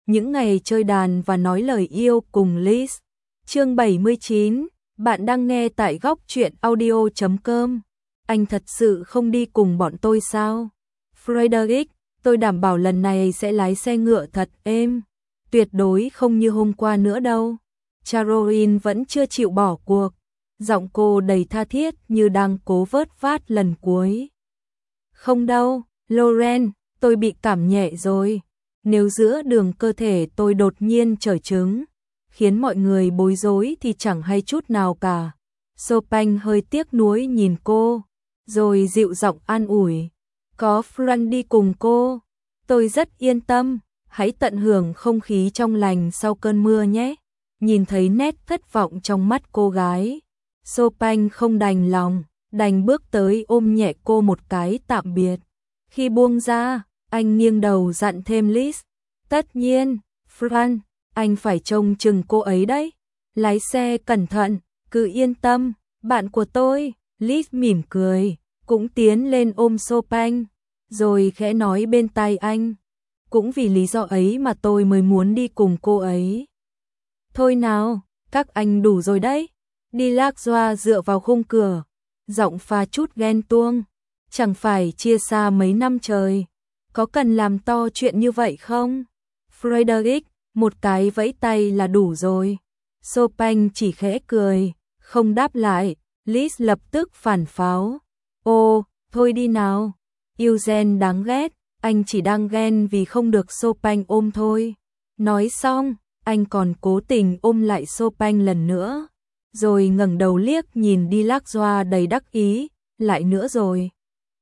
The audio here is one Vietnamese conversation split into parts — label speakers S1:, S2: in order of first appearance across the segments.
S1: những ngày chơi đàn và nói lời yêu cùng Liz. Chương 79, bạn đang nghe tại góc truyện audio.com. Anh thật sự không đi cùng bọn tôi sao? Frederick, tôi đảm bảo lần này sẽ lái xe ngựa thật êm. Tuyệt đối không như hôm qua nữa đâu. Caroline vẫn chưa chịu bỏ cuộc. Giọng cô đầy tha thiết như đang cố vớt vát lần cuối. Không đâu, Lauren, tôi bị cảm nhẹ rồi. Nếu giữa đường cơ thể tôi đột nhiên trở trứng, khiến mọi người bối rối thì chẳng hay chút nào cả. Chopin hơi tiếc nuối nhìn cô, rồi dịu giọng an ủi. Có Frank đi cùng cô, tôi rất yên tâm, hãy tận hưởng không khí trong lành sau cơn mưa nhé. Nhìn thấy nét thất vọng trong mắt cô gái, Chopin không đành lòng, đành bước tới ôm nhẹ cô một cái tạm biệt. Khi buông ra, anh nghiêng đầu dặn thêm Liz. Tất nhiên, Frank, anh phải trông chừng cô ấy đấy. Lái xe cẩn thận, cứ yên tâm, bạn của tôi. Liz mỉm cười, cũng tiến lên ôm Chopin, rồi khẽ nói bên tai anh. Cũng vì lý do ấy mà tôi mới muốn đi cùng cô ấy. Thôi nào, các anh đủ rồi đấy. Đi lác doa dựa vào khung cửa, giọng pha chút ghen tuông. Chẳng phải chia xa mấy năm trời, có cần làm to chuyện như vậy không? Frederick, một cái vẫy tay là đủ rồi. Chopin chỉ khẽ cười, không đáp lại. Liz lập tức phản pháo. Ô, thôi đi nào. Eugene đáng ghét, anh chỉ đang ghen vì không được Chopin ôm thôi. Nói xong, anh còn cố tình ôm lại Chopin lần nữa, rồi ngẩng đầu liếc nhìn đi lác doa đầy đắc ý. Lại nữa rồi.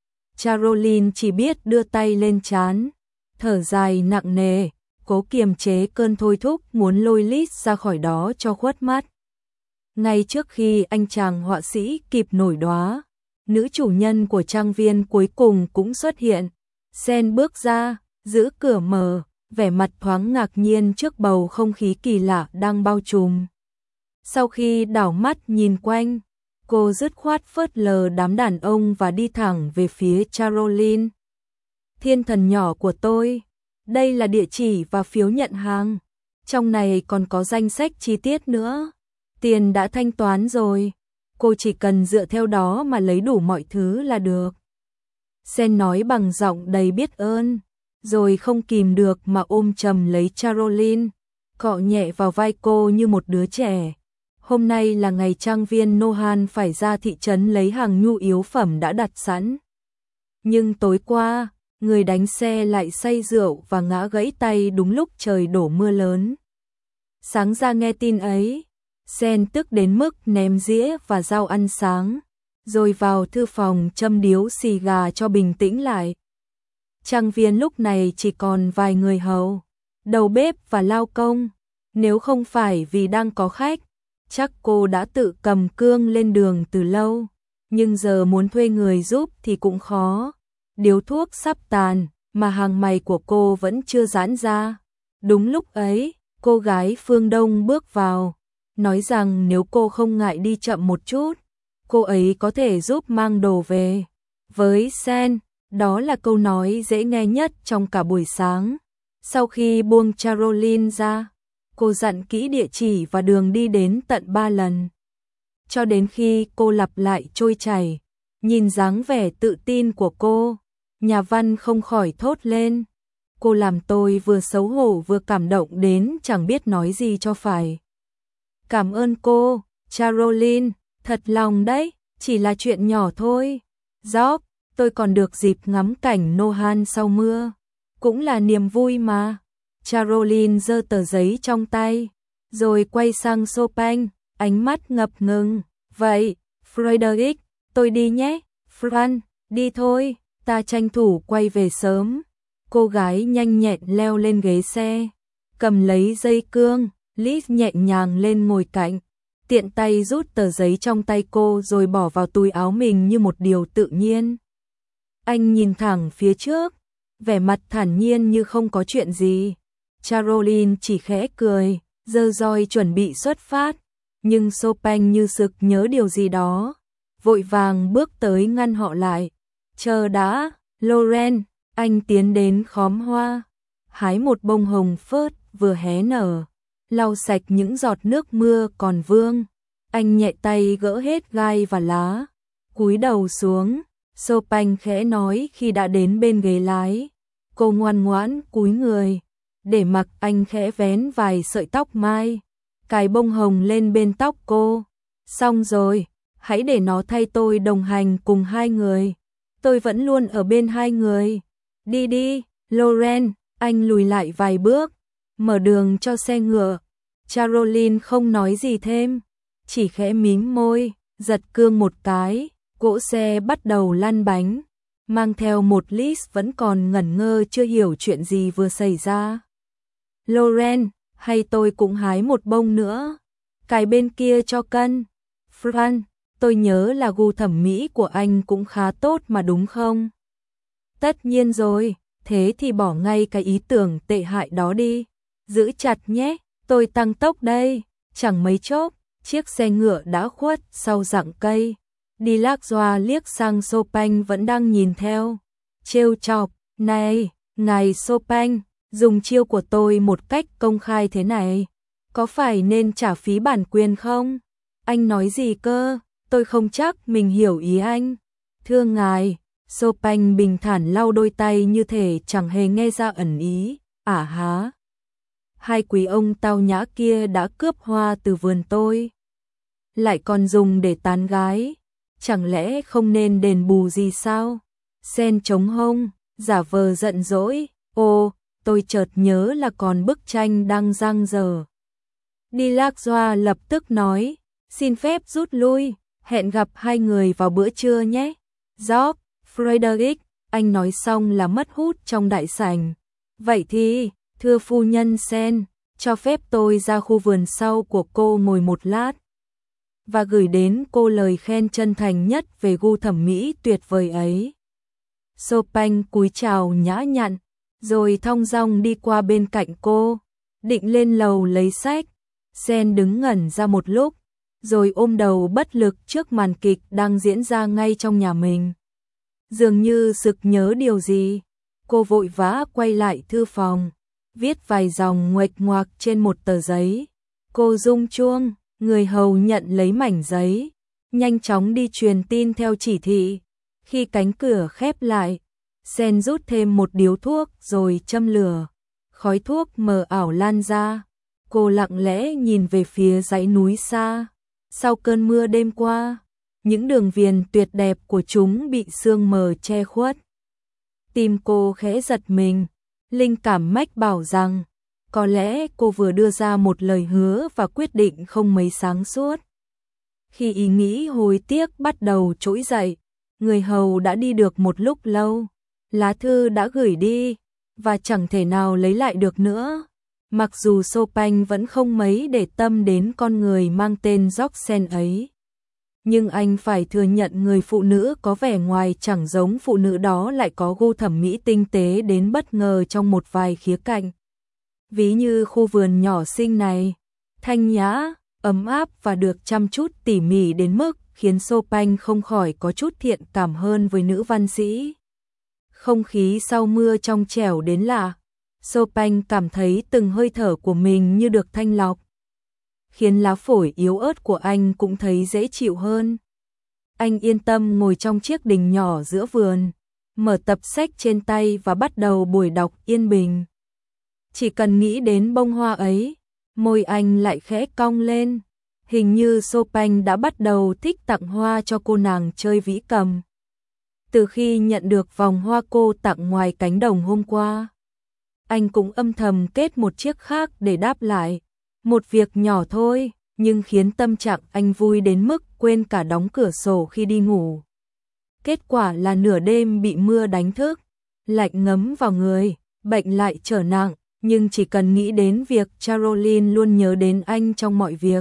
S1: Caroline chỉ biết đưa tay lên trán, thở dài nặng nề, cố kiềm chế cơn thôi thúc muốn lôi Liz ra khỏi đó cho khuất mắt. Ngay trước khi anh chàng họa sĩ kịp nổi đoá, nữ chủ nhân của trang viên cuối cùng cũng xuất hiện. Sen bước ra, giữ cửa mở, vẻ mặt thoáng ngạc nhiên trước bầu không khí kỳ lạ đang bao trùm. Sau khi đảo mắt nhìn quanh, cô dứt khoát phớt lờ đám đàn ông và đi thẳng về phía Caroline. Thiên thần nhỏ của tôi, đây là địa chỉ và phiếu nhận hàng. Trong này còn có danh sách chi tiết nữa. Tiền đã thanh toán rồi, cô chỉ cần dựa theo đó mà lấy đủ mọi thứ là được. Sen nói bằng giọng đầy biết ơn, rồi không kìm được mà ôm chầm lấy Caroline, cọ nhẹ vào vai cô như một đứa trẻ. Hôm nay là ngày trang viên Nohan phải ra thị trấn lấy hàng nhu yếu phẩm đã đặt sẵn. Nhưng tối qua, người đánh xe lại say rượu và ngã gãy tay đúng lúc trời đổ mưa lớn. Sáng ra nghe tin ấy, Sen tức đến mức ném dĩa và dao ăn sáng, rồi vào thư phòng châm điếu xì gà cho bình tĩnh lại. Trang viên lúc này chỉ còn vài người hầu, đầu bếp và lao công. Nếu không phải vì đang có khách, chắc cô đã tự cầm cương lên đường từ lâu, nhưng giờ muốn thuê người giúp thì cũng khó. Điếu thuốc sắp tàn, mà hàng mày của cô vẫn chưa giãn ra. Đúng lúc ấy, cô gái phương Đông bước vào, nói rằng nếu cô không ngại đi chậm một chút, cô ấy có thể giúp mang đồ về. Với Sen, đó là câu nói dễ nghe nhất trong cả buổi sáng. Sau khi buông Caroline ra, cô dặn kỹ địa chỉ và đường đi đến tận 3 lần. Cho đến khi cô lặp lại trôi chảy, nhìn dáng vẻ tự tin của cô, nhà văn không khỏi thốt lên. Cô làm tôi vừa xấu hổ vừa cảm động đến chẳng biết nói gì cho phải. Cảm ơn cô, Caroline, thật lòng đấy, chỉ là chuyện nhỏ thôi. George, tôi còn được dịp ngắm cảnh Nohan sau mưa, cũng là niềm vui mà. Caroline giơ tờ giấy trong tay, rồi quay sang Chopin, ánh mắt ngập ngừng. Vậy, Frederick, tôi đi nhé. Frank, đi thôi, ta tranh thủ quay về sớm. Cô gái nhanh nhẹn leo lên ghế xe, cầm lấy dây cương. Liz nhẹ nhàng lên ngồi cạnh, tiện tay rút tờ giấy trong tay cô rồi bỏ vào túi áo mình như một điều tự nhiên. Anh nhìn thẳng phía trước, vẻ mặt thản nhiên như không có chuyện gì. Caroline chỉ khẽ cười, giơ roi chuẩn bị xuất phát, nhưng Chopin như sực nhớ điều gì đó, vội vàng bước tới ngăn họ lại. Chờ đã, Lauren, anh tiến đến khóm hoa, hái một bông hồng phớt vừa hé nở, lau sạch những giọt nước mưa còn vương. Anh nhẹ tay gỡ hết gai và lá, cúi đầu xuống. Chopin khẽ nói khi đã đến bên ghế lái. Cô ngoan ngoãn cúi người, để mặc anh khẽ vén vài sợi tóc mai, cài bông hồng lên bên tóc cô. Xong rồi, hãy để nó thay tôi đồng hành cùng hai người. Tôi vẫn luôn ở bên hai người. Đi đi, Loren. Anh lùi lại vài bước, mở đường cho xe ngựa. Caroline không nói gì thêm, chỉ khẽ mím môi, giật cương một cái, cỗ xe bắt đầu lăn bánh, mang theo một Liz vẫn còn ngẩn ngơ chưa hiểu chuyện gì vừa xảy ra. Loren, hay tôi cũng hái một bông nữa, cài bên kia cho cân. Fran, tôi nhớ là gu thẩm mỹ của anh cũng khá tốt mà đúng không? Tất nhiên rồi, thế thì bỏ ngay cái ý tưởng tệ hại đó đi. Giữ chặt nhé, tôi tăng tốc đây. Chẳng mấy chốc, chiếc xe ngựa đã khuất sau rặng cây. Delacroix liếc sang Chopin vẫn đang nhìn theo, trêu chọc, này, ngài Chopin, dùng chiêu của tôi một cách công khai thế này, có phải nên trả phí bản quyền không? Anh nói gì cơ? Tôi không chắc mình hiểu ý anh. Thưa ngài, Chopin bình thản lau đôi tay như thể chẳng hề nghe ra ẩn ý. Há, hai quý ông tao nhã kia đã cướp hoa từ vườn tôi, lại còn dùng để tán gái. Chẳng lẽ không nên đền bù gì sao? Sen chống hông, giả vờ giận dỗi. Ô, tôi chợt nhớ là còn bức tranh đang dang dở. Delacroix lập tức nói, xin phép rút lui, hẹn gặp hai người vào bữa trưa nhé. George, Frederick, anh nói xong là mất hút trong đại sảnh. Vậy thì, thưa phu nhân Sen, cho phép tôi ra khu vườn sau của cô ngồi một lát và gửi đến cô lời khen chân thành nhất về gu thẩm mỹ tuyệt vời ấy. Chopin cúi chào nhã nhặn, rồi thong dong đi qua bên cạnh cô, định lên lầu lấy sách. Sen đứng ngẩn ra một lúc, rồi ôm đầu bất lực trước màn kịch đang diễn ra ngay trong nhà mình. Dường như sực nhớ điều gì, cô vội vã quay lại thư phòng, viết vài dòng nguệch ngoạc trên một tờ giấy. Cô rung chuông, người hầu nhận lấy mảnh giấy, nhanh chóng đi truyền tin theo chỉ thị. Khi cánh cửa khép lại, Sen rút thêm một điếu thuốc rồi châm lửa. Khói thuốc mờ ảo lan ra. Cô lặng lẽ nhìn về phía dãy núi xa. Sau cơn mưa đêm qua, những đường viền tuyệt đẹp của chúng bị sương mờ che khuất. Tim cô khẽ giật mình, linh cảm mách bảo rằng có lẽ cô vừa đưa ra một lời hứa và quyết định không mấy sáng suốt. Khi ý nghĩ hối tiếc bắt đầu trỗi dậy, người hầu đã đi được một lúc lâu, lá thư đã gửi đi và chẳng thể nào lấy lại được nữa. Mặc dù Chopin vẫn không mấy để tâm đến con người mang tên Roxanne ấy, nhưng anh phải thừa nhận người phụ nữ có vẻ ngoài chẳng giống phụ nữ đó lại có gu thẩm mỹ tinh tế đến bất ngờ trong một vài khía cạnh. Ví như khu vườn nhỏ xinh này, thanh nhã, ấm áp và được chăm chút tỉ mỉ đến mức khiến Chopin không khỏi có chút thiện cảm hơn với nữ văn sĩ. Không khí sau mưa trong trẻo đến lạ, Chopin cảm thấy từng hơi thở của mình như được thanh lọc, khiến lá phổi yếu ớt của anh cũng thấy dễ chịu hơn. Anh yên tâm ngồi trong chiếc đình nhỏ giữa vườn, mở tập sách trên tay và bắt đầu buổi đọc yên bình. Chỉ cần nghĩ đến bông hoa ấy, môi anh lại khẽ cong lên. Hình như Chopin đã bắt đầu thích tặng hoa cho cô nàng chơi vĩ cầm. Từ khi nhận được vòng hoa cô tặng ngoài cánh đồng hôm qua, anh cũng âm thầm kết một chiếc khác để đáp lại. Một việc nhỏ thôi, nhưng khiến tâm trạng anh vui đến mức quên cả đóng cửa sổ khi đi ngủ. Kết quả là nửa đêm bị mưa đánh thức, lạnh ngấm vào người, bệnh lại trở nặng, nhưng chỉ cần nghĩ đến việc Caroline luôn nhớ đến anh trong mọi việc,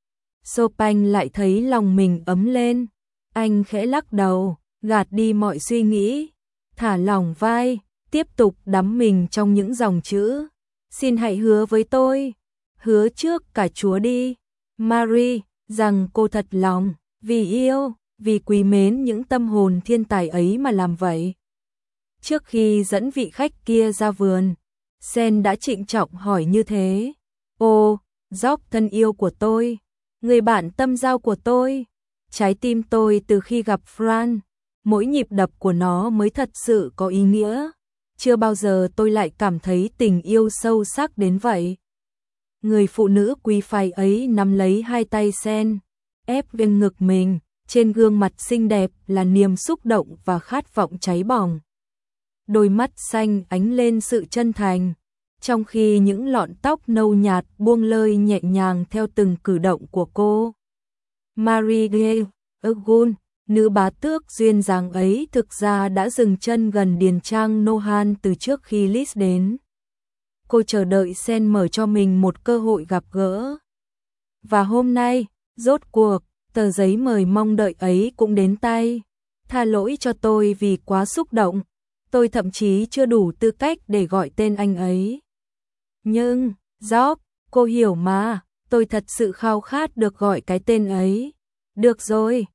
S1: Chopin lại thấy lòng mình ấm lên. Anh khẽ lắc đầu, gạt đi mọi suy nghĩ, thả lỏng vai, tiếp tục đắm mình trong những dòng chữ. Xin hãy hứa với tôi, hứa trước cả Chúa đi, Marie, rằng cô thật lòng, vì yêu, vì quý mến những tâm hồn thiên tài ấy mà làm vậy. Trước khi dẫn vị khách kia ra vườn, Sen đã trịnh trọng hỏi như thế. Ô, George thân yêu của tôi, người bạn tâm giao của tôi, trái tim tôi từ khi gặp Fran, mỗi nhịp đập của nó mới thật sự có ý nghĩa. Chưa bao giờ tôi lại cảm thấy tình yêu sâu sắc đến vậy. Người phụ nữ quý phái ấy nắm lấy hai tay Sen, ép lên ngực mình, trên gương mặt xinh đẹp là niềm xúc động và khát vọng cháy bỏng. Đôi mắt xanh ánh lên sự chân thành, trong khi những lọn tóc nâu nhạt buông lơi nhẹ nhàng theo từng cử động của cô. Marie de Urgun, nữ bá tước duyên dáng ấy thực ra đã dừng chân gần điền trang Nohan từ trước khi Liz đến. Cô chờ đợi Sen mở cho mình một cơ hội gặp gỡ. Và hôm nay, rốt cuộc, tờ giấy mời mong đợi ấy cũng đến tay. Tha lỗi cho tôi vì quá xúc động, tôi thậm chí chưa đủ tư cách để gọi tên anh ấy. Nhưng, George, cô hiểu mà, tôi thật sự khao khát được gọi cái tên ấy. Được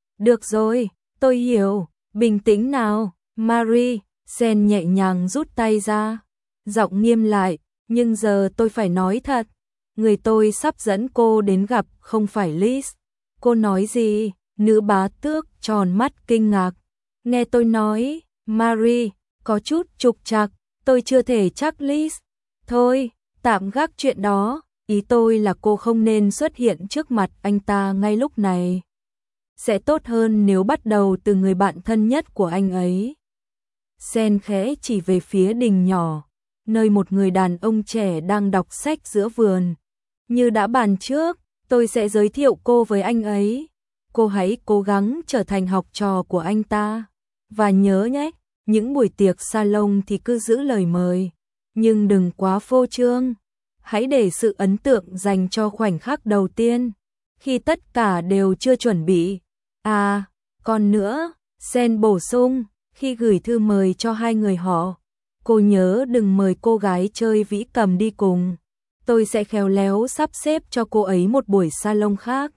S1: rồi, tôi hiểu, bình tĩnh nào, Marie. Sen nhẹ nhàng rút tay ra, giọng nghiêm lại, nhưng giờ tôi phải nói thật, người tôi sắp dẫn cô đến gặp không phải Liz. Cô nói gì? Nữ bá tước tròn mắt kinh ngạc. Nghe tôi nói, Marie, có chút trục trặc, tôi chưa thể chắc Liz. Thôi, tạm gác chuyện đó, ý tôi là cô không nên xuất hiện trước mặt anh ta ngay lúc này. Sẽ tốt hơn nếu bắt đầu từ người bạn thân nhất của anh ấy. Sen khẽ chỉ về phía đình nhỏ, nơi một người đàn ông trẻ đang đọc sách giữa vườn. Như đã bàn trước, tôi sẽ giới thiệu cô với anh ấy. Cô hãy cố gắng trở thành học trò của anh ta. Và nhớ nhé, những buổi tiệc salon thì cứ giữ lời mời, nhưng đừng quá phô trương. Hãy để sự ấn tượng dành cho khoảnh khắc đầu tiên, khi tất cả đều chưa chuẩn bị. À, còn nữa, Sen bổ sung, khi gửi thư mời cho hai người họ, cô nhớ đừng mời cô gái chơi vĩ cầm đi cùng. Tôi sẽ khéo léo sắp xếp cho cô ấy một buổi salon khác.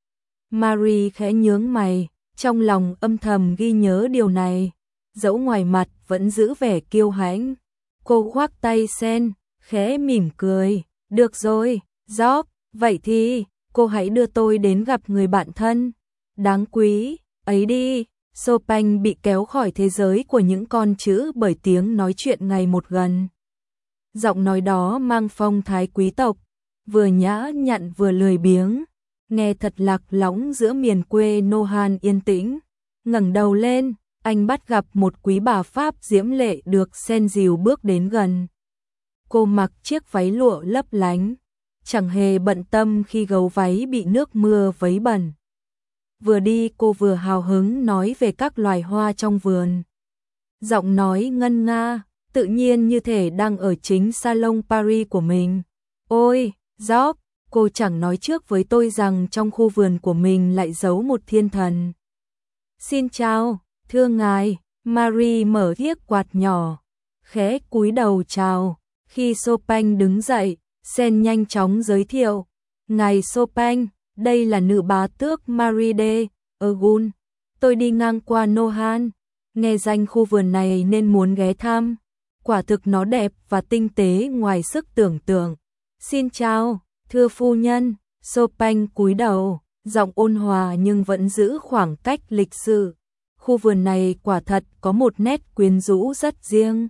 S1: Marie khẽ nhướng mày, trong lòng âm thầm ghi nhớ điều này, dẫu ngoài mặt vẫn giữ vẻ kiêu hãnh. Cô khoác tay Sen, khẽ mỉm cười. Được rồi, George, vậy thì, cô hãy đưa tôi đến gặp người bạn thân đáng quý ấy đi. Chopin bị kéo khỏi thế giới của những con chữ bởi tiếng nói chuyện ngày một gần. Giọng nói đó mang phong thái quý tộc, vừa nhã nhặn vừa lười biếng, nghe thật lạc lõng giữa miền quê Nohan yên tĩnh. Ngẩng đầu lên, anh bắt gặp một quý bà Pháp diễm lệ được Sen dìu bước đến gần. Cô mặc chiếc váy lụa lấp lánh, chẳng hề bận tâm khi gấu váy bị nước mưa vấy bẩn. Vừa đi cô vừa hào hứng nói về các loài hoa trong vườn. Giọng nói ngân nga, tự nhiên như thể đang ở chính salon Paris của mình. Ôi, George, cô chẳng nói trước với tôi rằng trong khu vườn của mình lại giấu một thiên thần. Xin chào, thưa ngài. Marie mở chiếc quạt nhỏ, khẽ cúi đầu chào. Khi Chopin đứng dậy, Sen nhanh chóng giới thiệu. Ngài Chopin, đây là nữ bá tước Marie de Urgun. Tôi đi ngang qua Nohan, nghe danh khu vườn này nên muốn ghé thăm. Quả thực nó đẹp và tinh tế ngoài sức tưởng tượng. Xin chào, thưa phu nhân. Chopin cúi đầu, giọng ôn hòa nhưng vẫn giữ khoảng cách lịch sự. Khu vườn này quả thật có một nét quyến rũ rất riêng.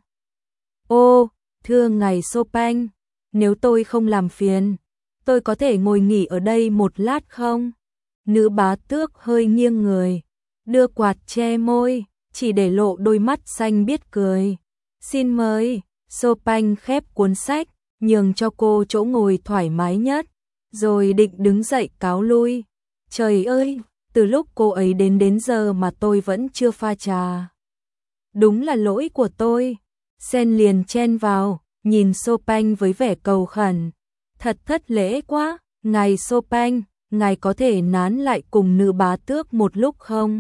S1: Ô, thưa ngài Chopin, nếu tôi không làm phiền, tôi có thể ngồi nghỉ ở đây một lát không? Nữ bá tước hơi nghiêng người, đưa quạt che môi, chỉ để lộ đôi mắt xanh biết cười. Xin mời. Chopin khép cuốn sách, nhường cho cô chỗ ngồi thoải mái nhất, rồi định đứng dậy cáo lui. Trời ơi, từ lúc cô ấy đến giờ mà tôi vẫn chưa pha trà. Đúng là lỗi của tôi. Sen liền chen vào, nhìn Chopin với vẻ cầu khẩn. Thật thất lễ quá, ngài Chopin, ngài có thể nán lại cùng nữ bá tước một lúc không?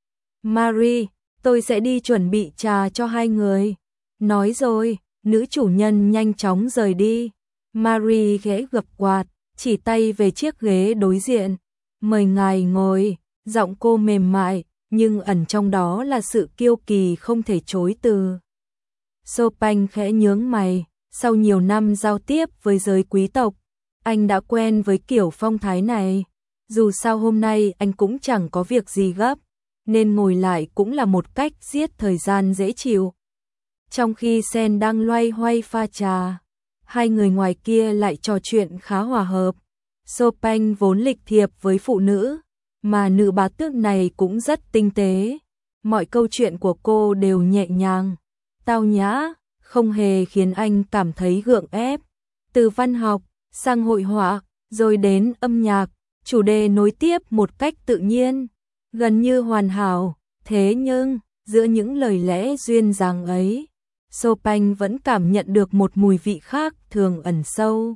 S1: Marie, tôi sẽ đi chuẩn bị trà cho hai người. Nói rồi, nữ chủ nhân nhanh chóng rời đi. Marie ghé gập quạt, chỉ tay về chiếc ghế đối diện. Mời ngài ngồi. Giọng cô mềm mại, nhưng ẩn trong đó là sự kiêu kỳ không thể chối từ. Chopin khẽ nhướng mày, Sau nhiều năm giao tiếp với giới quý tộc, anh đã quen với kiểu phong thái này. Dù sao hôm nay anh cũng chẳng có việc gì gấp, nên ngồi lại cũng là một cách giết thời gian dễ chịu. Trong khi Sen đang loay hoay pha trà, hai người ngoài kia lại trò chuyện khá hòa hợp. Chopin vốn lịch thiệp với phụ nữ, mà nữ bá tước này cũng rất tinh tế. Mọi câu chuyện của cô đều nhẹ nhàng, tao nhã, không hề khiến anh cảm thấy gượng ép. Từ văn học sang hội họa, rồi đến âm nhạc, chủ đề nối tiếp một cách tự nhiên, gần như hoàn hảo. Thế nhưng, giữa những lời lẽ duyên dáng ấy, Chopin vẫn cảm nhận được một mùi vị khác thường ẩn sâu.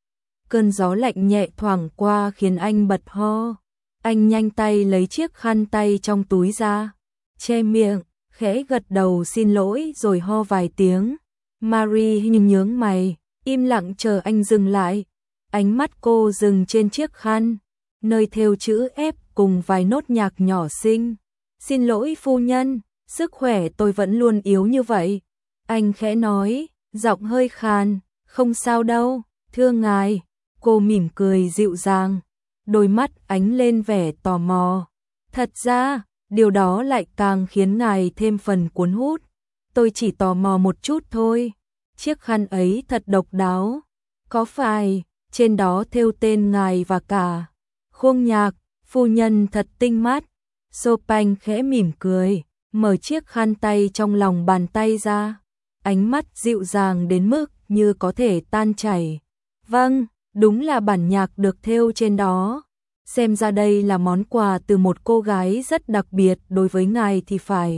S1: Cơn gió lạnh nhẹ thoảng qua khiến anh bật ho. Anh nhanh tay lấy chiếc khăn tay trong túi ra, che miệng, khẽ gật đầu xin lỗi rồi ho vài tiếng. Marie nhướng mày, im lặng chờ anh dừng lại. Ánh mắt cô dừng trên chiếc khăn, nơi thêu chữ F cùng vài nốt nhạc nhỏ xinh. Xin lỗi phu nhân, sức khỏe tôi vẫn luôn yếu như vậy. Anh khẽ nói, giọng hơi khàn, không sao đâu, thưa ngài. Cô mỉm cười dịu dàng, đôi mắt ánh lên vẻ tò mò. Thật ra, điều đó lại càng khiến ngài thêm phần cuốn hút. Tôi chỉ tò mò một chút thôi. Chiếc khăn ấy thật độc đáo. Có phải, trên đó thêu tên ngài và cả khuôn nhạc, phu nhân thật tinh mắt. Chopin khẽ mỉm cười, mở chiếc khăn tay trong lòng bàn tay ra. Ánh mắt dịu dàng đến mức như có thể tan chảy. Vâng, đúng là bản nhạc được thêu trên đó. Xem ra đây là món quà từ một cô gái rất đặc biệt đối với ngài thì phải.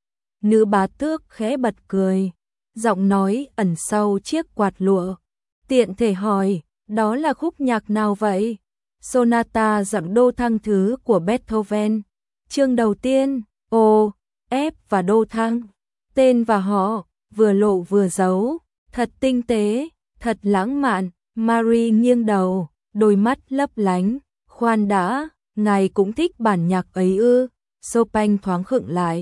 S1: Nữ bá tước khẽ bật cười, giọng nói ẩn sau chiếc quạt lụa. Tiện thể hỏi, đó là khúc nhạc nào vậy? Sonata giọng đô thăng thứ của Beethoven. Chương đầu tiên, O, F và đô thăng. Tên và họ, vừa lộ vừa giấu, thật tinh tế, thật lãng mạn. Marie nghiêng đầu, đôi mắt lấp lánh. Khoan đã, ngài cũng thích bản nhạc ấy ư? Chopin thoáng khựng lại.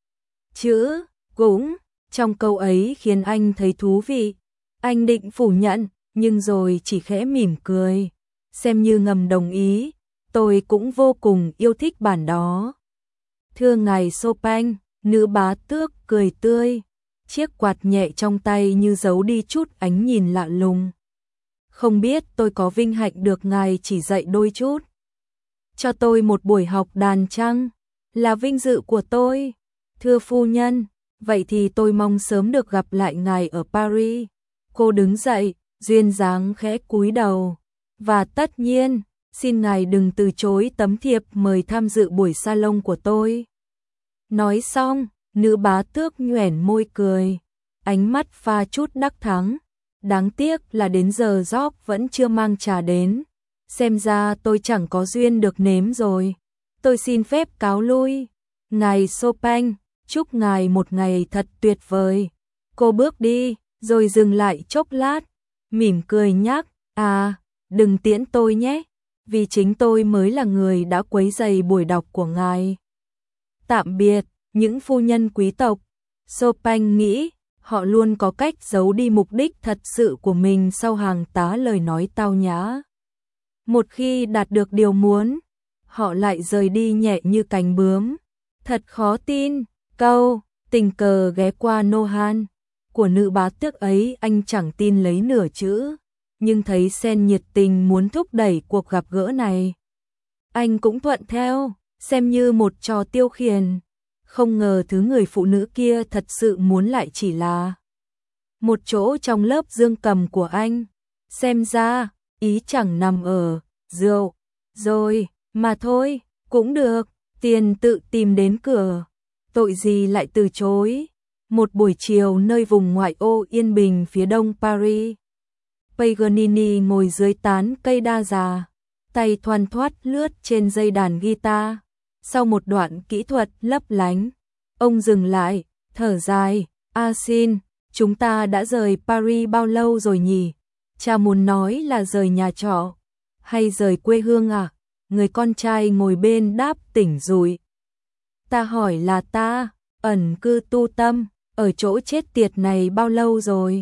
S1: Chữ, cũng, trong câu ấy khiến anh thấy thú vị. Anh định phủ nhận, nhưng rồi chỉ khẽ mỉm cười, xem như ngầm đồng ý. Tôi cũng vô cùng yêu thích bản đó. Thưa ngài Chopin, nữ bá tước cười tươi. Chiếc quạt nhẹ trong tay như giấu đi chút ánh nhìn lạ lùng. Không biết tôi có vinh hạnh được ngài chỉ dạy đôi chút. Cho tôi một buổi học đàn chăng? Là vinh dự của tôi. Thưa phu nhân, vậy thì tôi mong sớm được gặp lại ngài ở Paris. Cô đứng dậy, duyên dáng khẽ cúi đầu. Và tất nhiên, xin ngài đừng từ chối tấm thiệp mời tham dự buổi salon của tôi. Nói xong, nữ bá tước nhoẻn môi cười, ánh mắt pha chút đắc thắng. Đáng tiếc là đến giờ George vẫn chưa mang trà đến. Xem ra tôi chẳng có duyên được nếm rồi. Tôi xin phép cáo lui. Ngài Chopin, chúc ngài một ngày thật tuyệt vời. Cô bước đi, rồi dừng lại chốc lát, mỉm cười nhắc, à, đừng tiễn tôi nhé, vì chính tôi mới là người đã quấy rầy buổi đọc của ngài. Tạm biệt, những phu nhân quý tộc. Chopin nghĩ, họ luôn có cách giấu đi mục đích thật sự của mình sau hàng tá lời nói tao nhã. Một khi đạt được điều muốn, họ lại rời đi nhẹ như cánh bướm. Thật khó tin, câu tình cờ ghé qua Nohan của nữ bá tước ấy anh chẳng tin lấy nửa chữ, nhưng thấy Sen nhiệt tình muốn thúc đẩy cuộc gặp gỡ này. Anh cũng thuận theo, xem như một trò tiêu khiển. Không ngờ thứ người phụ nữ kia thật sự muốn lại chỉ là một chỗ trong lớp dương cầm của anh. Xem ra, ý chẳng nằm ở rượu, rồi, mà thôi, cũng được, tiền tự tìm đến cửa. Tội gì lại từ chối. Một buổi chiều nơi vùng ngoại ô yên bình phía đông Paris, Paganini ngồi dưới tán cây đa già, tay thoăn thoắt lướt trên dây đàn guitar. Sau một đoạn kỹ thuật lấp lánh, ông dừng lại, thở dài, xin, chúng ta đã rời Paris bao lâu rồi nhỉ? Cha muốn nói là rời nhà trọ, hay rời quê hương à? Người con trai ngồi bên đáp tỉnh rụi. Ta hỏi là ta, ẩn cư tu tâm, ở chỗ chết tiệt này bao lâu rồi?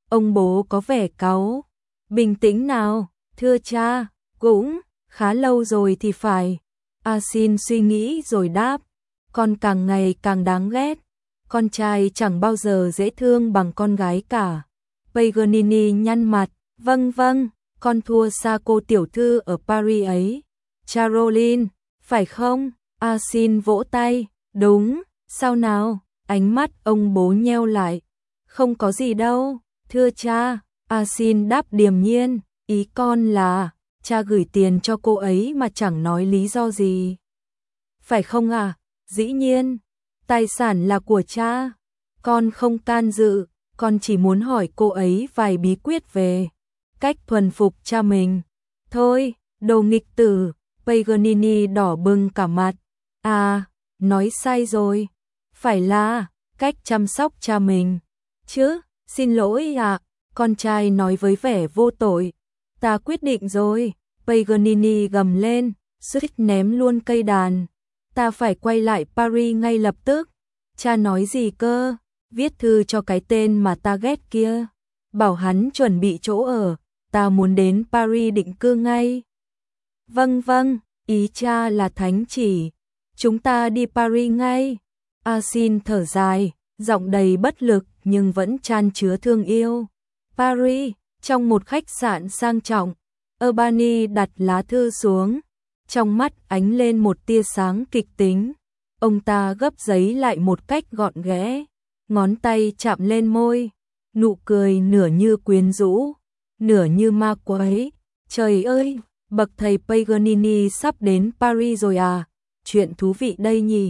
S1: Ông bố có vẻ cáu. Bình tĩnh nào, thưa cha, cũng khá lâu rồi thì phải. A Xin suy nghĩ rồi đáp, con càng ngày càng đáng ghét. Con trai chẳng bao giờ dễ thương bằng con gái cả. Paganini nhăn mặt, vâng vâng, con thua xa cô tiểu thư ở Paris ấy. Caroline, phải không? A Xin vỗ tay, đúng, sao nào? Ánh mắt ông bố nheo lại. Không có gì đâu, thưa cha. A Xin đáp điềm nhiên, ý con là cha gửi tiền cho cô ấy mà chẳng nói lý do gì. Phải không à? Dĩ nhiên, tài sản là của cha. Con không can dự, con chỉ muốn hỏi cô ấy vài bí quyết về cách thuần phục cha mình. Thôi, đồ nghịch tử. Paganini đỏ bừng cả mặt. À, nói sai rồi. Phải là cách chăm sóc cha mình. Chứ, xin lỗi ạ. Con trai nói với vẻ vô tội. Ta quyết định rồi. Paganini gầm lên, suýt ném luôn cây đàn. Ta phải quay lại Paris ngay lập tức. Cha nói gì cơ? Viết thư cho cái tên mà ta ghét kia. Bảo hắn chuẩn bị chỗ ở. Ta muốn đến Paris định cư ngay. Vâng vâng, ý cha là thánh chỉ. Chúng ta đi Paris ngay. A Xin thở dài, giọng đầy bất lực nhưng vẫn chan chứa thương yêu. Paris, trong một khách sạn sang trọng, Urbani đặt lá thư xuống. Trong mắt ánh lên một tia sáng kịch tính. Ông ta gấp giấy lại một cách gọn ghẽ, ngón tay chạm lên môi, nụ cười nửa như quyến rũ, nửa như ma quái. Trời ơi, bậc thầy Paganini sắp đến Paris rồi à, chuyện thú vị đây nhỉ.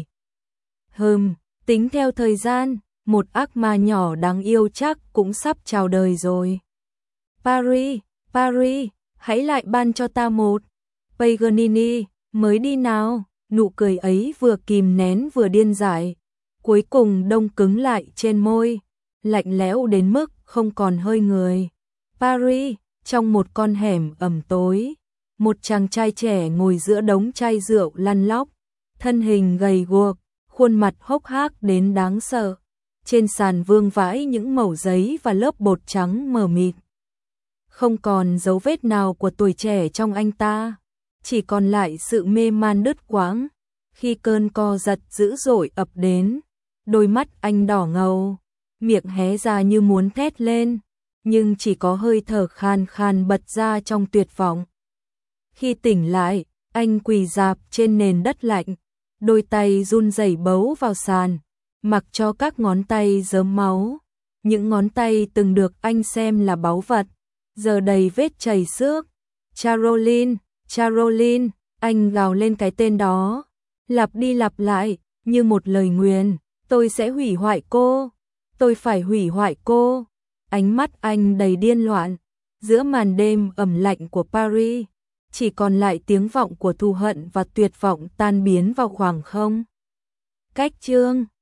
S1: Tính theo thời gian, một ác ma nhỏ đáng yêu chắc cũng sắp chào đời rồi. Paris, Paris, hãy lại ban cho ta một. Paganini, mới đi nào. Nụ cười ấy vừa kìm nén vừa điên dại, cuối cùng đông cứng lại trên môi, lạnh lẽo đến mức không còn hơi người. Paris, trong một con hẻm ẩm tối, một chàng trai trẻ ngồi giữa đống chai rượu lăn lóc, thân hình gầy guộc, khuôn mặt hốc hác đến đáng sợ. Trên sàn vương vãi những mẩu giấy và lớp bột trắng mờ mịt. Không còn dấu vết nào của tuổi trẻ trong anh ta, chỉ còn lại sự mê man đứt quãng. Khi cơn co giật dữ dội ập đến, đôi mắt anh đỏ ngầu, miệng hé ra như muốn thét lên, nhưng chỉ có hơi thở khan khan bật ra trong tuyệt vọng. Khi tỉnh lại, anh quỳ rạp trên nền đất lạnh, đôi tay run rẩy bấu vào sàn, mặc cho các ngón tay rớm máu. Những ngón tay từng được anh xem là báu vật, giờ đầy vết chảy xước. Caroline, Caroline, anh gào lên cái tên đó, lặp đi lặp lại, như một lời nguyền, tôi sẽ hủy hoại cô, tôi phải hủy hoại cô. Ánh mắt anh đầy điên loạn, giữa màn đêm ẩm lạnh của Paris, chỉ còn lại tiếng vọng của thù hận và tuyệt vọng tan biến vào khoảng không. Cách chương